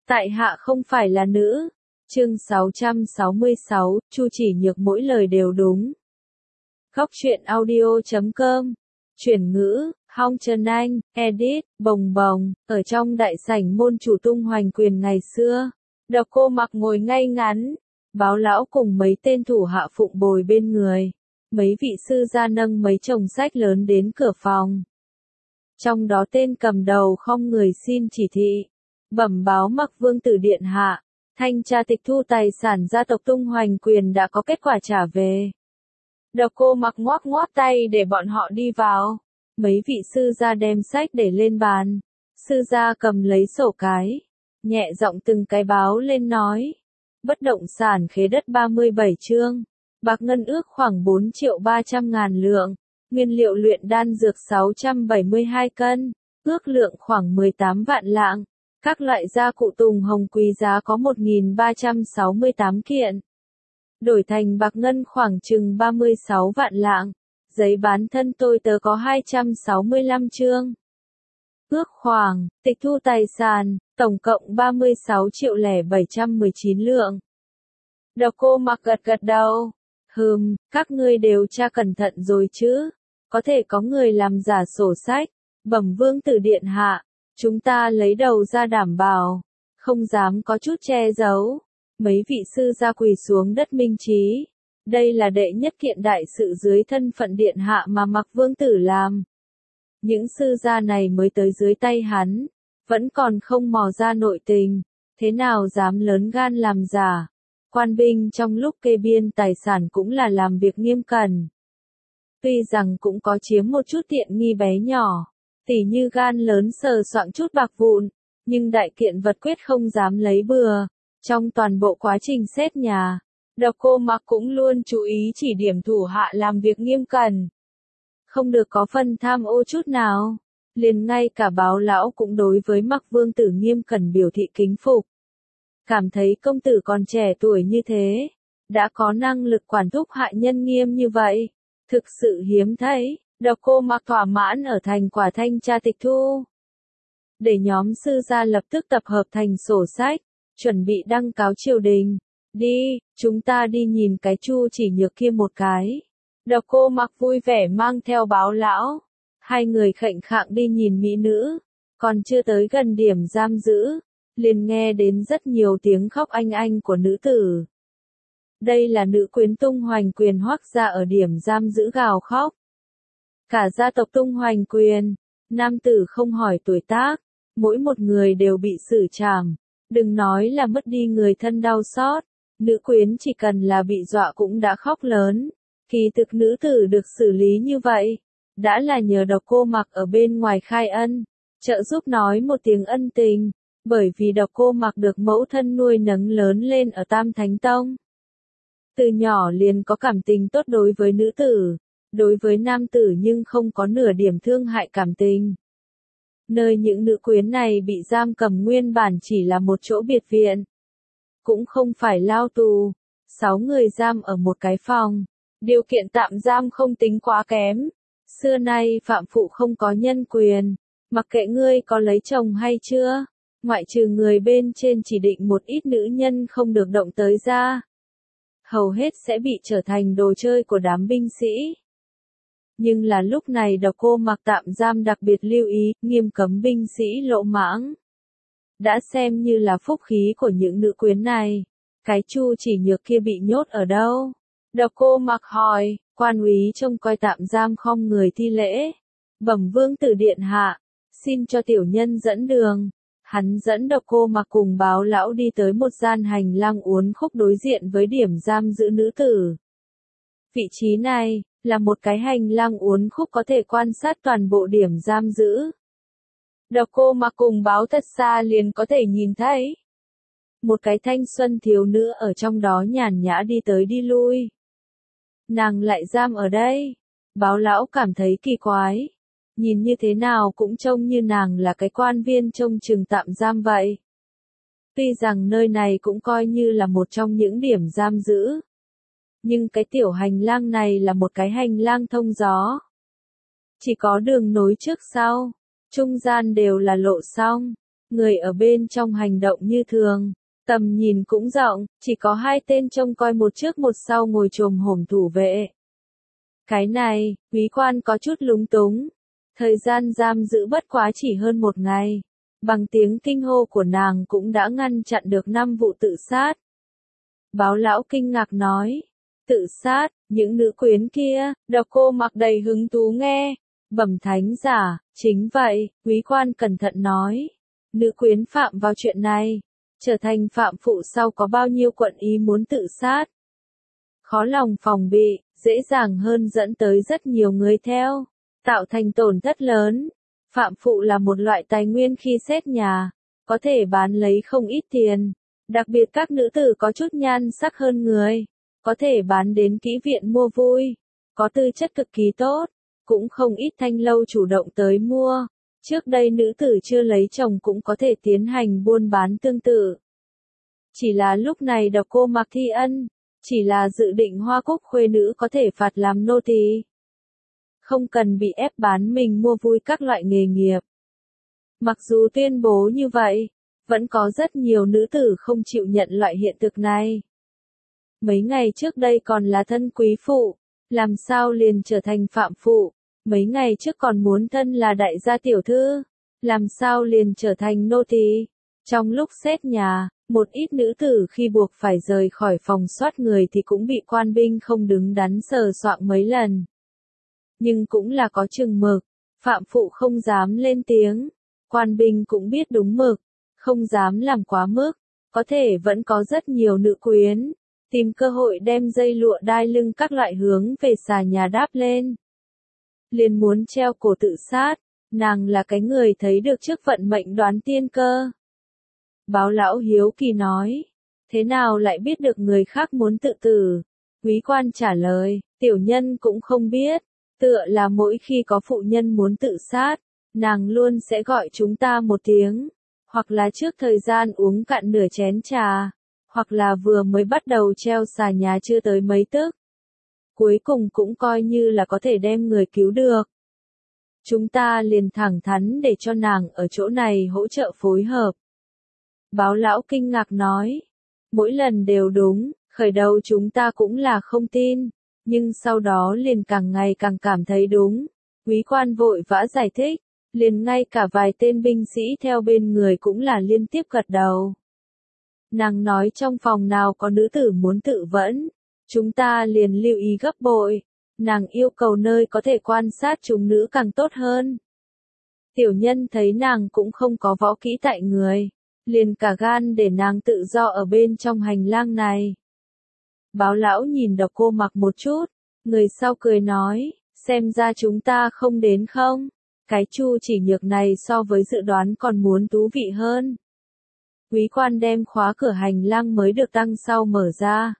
Tại hạ không phải là nữ. Chương 666, Chu Chỉ Nhược mỗi lời đều đúng. Góc truyện audio.com. Chuyển ngữ, Hong Trần Anh, edit, bồng bồng, ở trong đại sảnh môn chủ tung hoành quyền ngày xưa. Độc Cô Mặc ngồi ngay ngắn, Báo lão cùng mấy tên thủ hạ phụng bồi bên người. Mấy vị sư gia nâng mấy chồng sách lớn đến cửa phòng. Trong đó tên cầm đầu không người xin chỉ thị. Bẩm báo Mặc Vương tử điện hạ, thanh tra tịch thu tài sản gia tộc tung hoành quyền đã có kết quả trả về. Độc Cô Mặc ngoắc ngoắc tay để bọn họ đi vào. Mấy vị sư gia đem sách để lên bàn. Sư gia cầm lấy sổ cái, nhẹ giọng từng cái báo lên nói. Bất động sản khế đất 37 chương, bạc ngân ước khoảng 4.300.000 lượng, nguyên liệu luyện đan dược 672 cân, ước lượng khoảng 18 vạn lạng. Các loại gia cụ tùng hồng quý giá có 1.368 kiện. Đổi thành bạc ngân khoảng chừng 36 vạn lạng. Giấy bán thân tôi tớ có 265 chương. Ước khoảng, tịch thu tài sản, tổng cộng 36.719 lượng. Độc Cô Mặc gật gật đầu. Các ngươi đều tra cẩn thận rồi chứ? Có thể có người làm giả sổ sách. Bẩm Vương tử điện hạ, chúng ta lấy đầu ra đảm bảo, không dám có chút che giấu. Mấy vị sư gia quỳ xuống đất minh trí. Đây là đệ nhất kiện đại sự dưới thân phận điện hạ mà Mặc Vương tử làm. Những sư gia này mới tới dưới tay hắn, vẫn còn không mò ra nội tình, thế nào dám lớn gan làm giả. Quan binh trong lúc kê biên tài sản cũng là làm việc nghiêm cẩn. Tuy rằng cũng có chiếm một chút tiện nghi bé nhỏ, tỉ như gan lớn sờ soạng chút bạc vụn, nhưng đại kiện vật quyết không dám lấy bừa. Trong toàn bộ quá trình xét nhà, Độc Cô Mặc cũng luôn chú ý chỉ điểm thủ hạ làm việc nghiêm cẩn. Không được có phần tham ô chút nào. Liền ngay cả Báo lão cũng đối với Mặc Vương tử nghiêm cẩn biểu thị kính phục. Cảm thấy công tử còn trẻ tuổi như thế, đã có năng lực quản thúc hạ nhân nghiêm như vậy. Thực sự hiếm thấy. Độc Cô Mặc thỏa mãn ở thành quả thanh tra tịch thu. Để nhóm sư gia lập tức tập hợp thành sổ sách, chuẩn bị đăng cáo triều đình. Đi, chúng ta đi nhìn cái Chu Chỉ Nhược kia một cái. Độc Cô Mặc vui vẻ mang theo Báo lão. Hai người khệnh khạng đi nhìn mỹ nữ. Còn chưa tới gần điểm giam giữ, liền nghe đến rất nhiều tiếng khóc anh của nữ tử. Đây là nữ quyến tung hoành quyền Hoắc gia ở điểm giam giữ gào khóc. Cả gia tộc tung hoành quyền, nam tử không hỏi tuổi tác, mỗi một người đều bị xử trảm. Đừng nói là mất đi người thân đau xót, nữ quyến chỉ cần là bị dọa cũng đã khóc lớn. Kỳ thực nữ tử được xử lý như vậy, đã là nhờ Độc Cô Mặc ở bên ngoài khai ân, trợ giúp nói một tiếng ân tình, bởi vì Độc Cô Mặc được mẫu thân nuôi nấng lớn lên ở Tam Thánh Tông. Từ nhỏ liền có cảm tình tốt đối với nữ tử, đối với nam tử nhưng không có nửa điểm thương hại cảm tình. Nơi những nữ quyến này bị giam cầm nguyên bản chỉ là một chỗ biệt viện. Cũng không phải lao tù, 6 người giam ở một cái phòng. Điều kiện tạm giam không tính quá kém. Xưa nay phạm phụ không có nhân quyền, mặc kệ ngươi có lấy chồng hay chưa, ngoại trừ người bên trên chỉ định một ít nữ nhân không được động tới ra. Hầu hết sẽ bị trở thành đồ chơi của đám binh sĩ. Nhưng là lúc này Độc Cô Mặc tạm giam đặc biệt lưu ý, nghiêm cấm binh sĩ lỗ mãng. Đã xem như là phúc khí của những nữ quyến này. Cái Chu Chỉ Nhược kia bị nhốt ở đâu? Độc Cô Mặc hỏi. Quan úy trông coi tạm giam khom người thi lễ. Bẩm Vương tử điện hạ, xin cho tiểu nhân dẫn đường. Hắn dẫn Độc Cô Mặc cùng Báo lão đi tới một gian hành lang uốn khúc đối diện với điểm giam giữ nữ tử. Vị trí này là một cái hành lang uốn khúc có thể quan sát toàn bộ điểm giam giữ. Độc Cô Mặc cùng Báo thật xa liền có thể nhìn thấy. Một cái thanh xuân thiếu nữ ở trong đó nhàn nhã đi tới đi lui. Nàng lại giam ở đây. Báo lão cảm thấy kỳ quái. Nhìn như thế nào cũng trông như nàng là cái quan viên trông chừng tạm giam vậy. Tuy rằng nơi này cũng coi như là một trong những điểm giam giữ. Nhưng cái tiểu hành lang này là một cái hành lang thông gió. Chỉ có đường nối trước sau. Trung gian đều là lộ song. người ở bên trong hành động như thường, tầm nhìn cũng rộng, chỉ có hai tên trông coi một trước một sau ngồi chồm hổm thủ vệ. Cái này, quý quan có chút lúng túng. Thời gian giam giữ bất quá chỉ hơn một ngày. Bằng tiếng kinh hô của nàng cũng đã ngăn chặn được 5 vụ tự sát. Báo lão kinh ngạc nói. Tự sát, những nữ quyến kia, Độc Cô Mặc đầy hứng thú nghe. Bẩm thánh giả, chính vậy, quý quan cẩn thận nói. Nữ quyến phạm vào chuyện này, trở thành phạm phụ sau có bao nhiêu quận ý muốn tự sát. Khó lòng phòng bị, dễ dàng hơn dẫn tới rất nhiều người theo, tạo thành tổn thất lớn. Phạm phụ là một loại tài nguyên khi xét nhà, có thể bán lấy không ít tiền. Đặc biệt các nữ tử có chút nhan sắc hơn người, có thể bán đến kỹ viện mua vui, có tư chất cực kỳ tốt, cũng không ít thanh lâu chủ động tới mua. Trước đây nữ tử chưa lấy chồng cũng có thể tiến hành buôn bán tương tự. Chỉ là lúc này Độc Cô Mặc thi ân, chỉ là dự định Hoa Cúc khuê nữ có thể phạt làm nô tỳ, không cần bị ép bán mình mua vui các loại nghề nghiệp. Mặc dù tuyên bố như vậy, vẫn có rất nhiều nữ tử không chịu nhận loại hiện thực này. Mấy ngày trước đây còn là thân quý phụ, làm sao liền trở thành phạm phụ, mấy ngày trước còn muốn thân là đại gia tiểu thư, làm sao liền trở thành nô tỳ. Trong lúc xét nhà, một ít nữ tử khi buộc phải rời khỏi phòng soát người thì cũng bị quan binh không đứng đắn sờ soạng mấy lần. Nhưng cũng là có chừng mực, phạm phụ không dám lên tiếng, quan binh cũng biết đúng mực, không dám làm quá mức, có thể vẫn có rất nhiều nữ quyến, tìm cơ hội đem dây lụa đai lưng các loại hướng về xà nhà đáp lên. Liền muốn treo cổ tự sát, nàng là cái người thấy được trước vận mệnh đoán tiên cơ. Báo lão hiếu kỳ nói, thế nào lại biết được người khác muốn tự tử? Quý quan trả lời, tiểu nhân cũng không biết, tựa là mỗi khi có phụ nhân muốn tự sát, nàng luôn sẽ gọi chúng ta một tiếng, hoặc là trước thời gian uống cạn nửa chén trà, hoặc là vừa mới bắt đầu treo xà nhà chưa tới mấy tức. Cuối cùng cũng coi như là có thể đem người cứu được. Chúng ta liền thẳng thắn để cho nàng ở chỗ này hỗ trợ phối hợp. Báo lão kinh ngạc nói, mỗi lần đều đúng, khởi đầu chúng ta cũng là không tin, nhưng sau đó liền càng ngày càng cảm thấy đúng. Quý quan vội vã giải thích, liền ngay cả vài tên binh sĩ theo bên người cũng là liên tiếp gật đầu. Nàng nói trong phòng nào có nữ tử muốn tự vẫn, chúng ta liền lưu ý gấp bội, nàng yêu cầu nơi có thể quan sát chúng nữ càng tốt hơn. Tiểu nhân thấy nàng cũng không có võ kỹ tại người, liền cả gan để nàng tự do ở bên trong hành lang này. Báo lão nhìn Độc Cô Mặc một chút, người sau cười nói, xem ra chúng ta không đến không? Cái Chu Chỉ Nhược này so với dự đoán còn muốn thú vị hơn. Quý quan đem khóa cửa hành lang mới được tăng sau mở ra.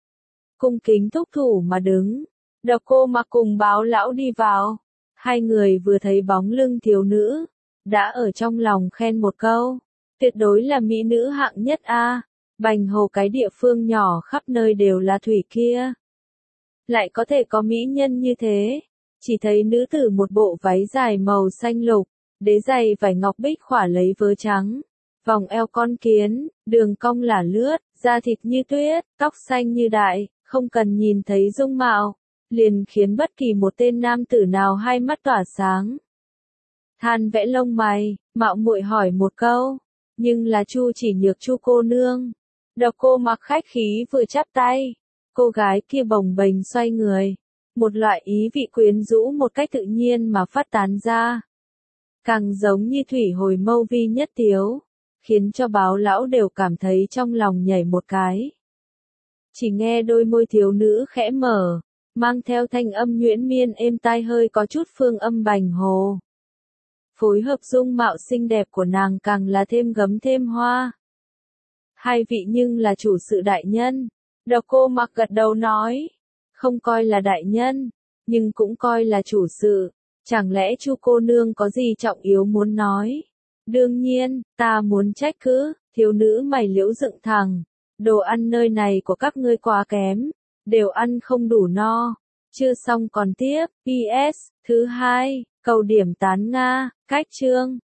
Cung kính thúc thủ mà đứng, Độc Cô Mặc cùng báo lão đi vào. Hai người vừa thấy bóng lưng thiếu nữ, đã ở trong lòng khen một câu, tuyệt đối là mỹ nữ hạng nhất a. Bành Hồ cái địa phương nhỏ khắp nơi đều là thủy kia. Lại có thể có mỹ nhân như thế, chỉ thấy nữ tử một bộ váy dài màu xanh lục, đế giày vải ngọc bích khỏa lấy vớ trắng, vòng eo con kiến, đường cong lả lướt, da thịt như tuyết, tóc xanh như đại, không cần nhìn thấy dung mạo, liền khiến bất kỳ một tên nam tử nào hai mắt tỏa sáng. Than vẽ lông mày, mạo muội hỏi một câu, nhưng là Chu Chỉ Nhược Chu cô nương. Độc Cô Mặc khách khí vừa chắp tay, cô gái kia bồng bềnh xoay người, một loại ý vị quyến rũ một cách tự nhiên mà phát tán ra, càng giống như thủy hồi mâu vi nhất tiếu, khiến cho báo lão đều cảm thấy trong lòng nhảy một cái. Chỉ nghe đôi môi thiếu nữ khẽ mở, mang theo thanh âm nhuyễn miên êm tai hơi có chút phương âm Bành Hồ. Phối hợp dung mạo xinh đẹp của nàng càng là thêm gấm thêm hoa. Hai vị nhưng là chủ sự đại nhân. Độc Cô Mặc gật đầu nói, không coi là đại nhân, nhưng cũng coi là chủ sự. Chẳng lẽ Chu cô nương có gì trọng yếu muốn nói? Đương nhiên, ta muốn trách cứ. Thiếu nữ mày liễu dựng thẳng. Đồ ăn nơi này của các ngươi quá kém, đều ăn không đủ no. Chưa xong còn tiếp. PS, thứ hai, cầu điểm tán Nga, cách chương.